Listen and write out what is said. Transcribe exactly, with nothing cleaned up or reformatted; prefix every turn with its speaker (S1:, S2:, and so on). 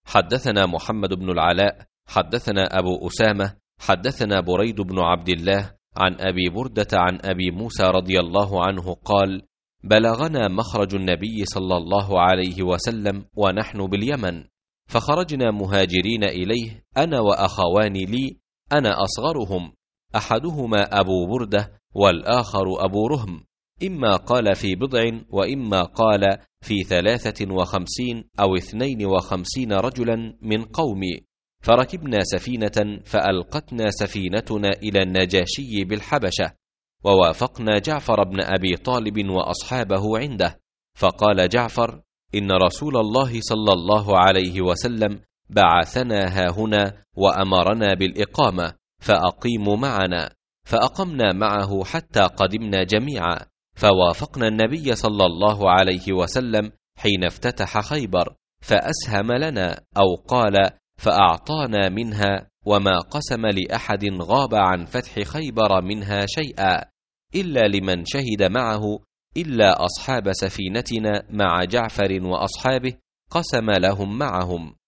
S1: حدثنا محمد بن العلاء حدثنا أبو أسامة حدثنا بريد بن عبد الله عن أبي بردة عن أبي موسى رضي الله عنه قال: بلغنا مخرج النبي صلى الله عليه وسلم ونحن باليمن، فخرجنا مهاجرين إليه أنا وأخوان لي، أنا أصغرهم، أحدهما أبو بردة والآخر أبو رهم، إما قال في بضع وإما قال في ثلاثة وخمسين أو اثنين وخمسين رجلا من قومي، فركبنا سفينة فألقتنا سفينتنا إلى النجاشي بالحبشة، ووافقنا جعفر بن أبي طالب وأصحابه عنده، فقال جعفر: إن رسول الله صلى الله عليه وسلم بعثنا هاهنا وأمرنا بالإقامة، فأقيموا معنا، فأقمنا معه حتى قدمنا جميعا، فوافقنا النبي صلى الله عليه وسلم حين افتتح خيبر، فأسهم لنا أو قال فأعطانا منها، وما قسم لأحد غاب عن فتح خيبر منها شيئا إلا لمن شهد معه، إلا أصحاب سفينتنا مع جعفر وأصحابه قسم لهم معهم.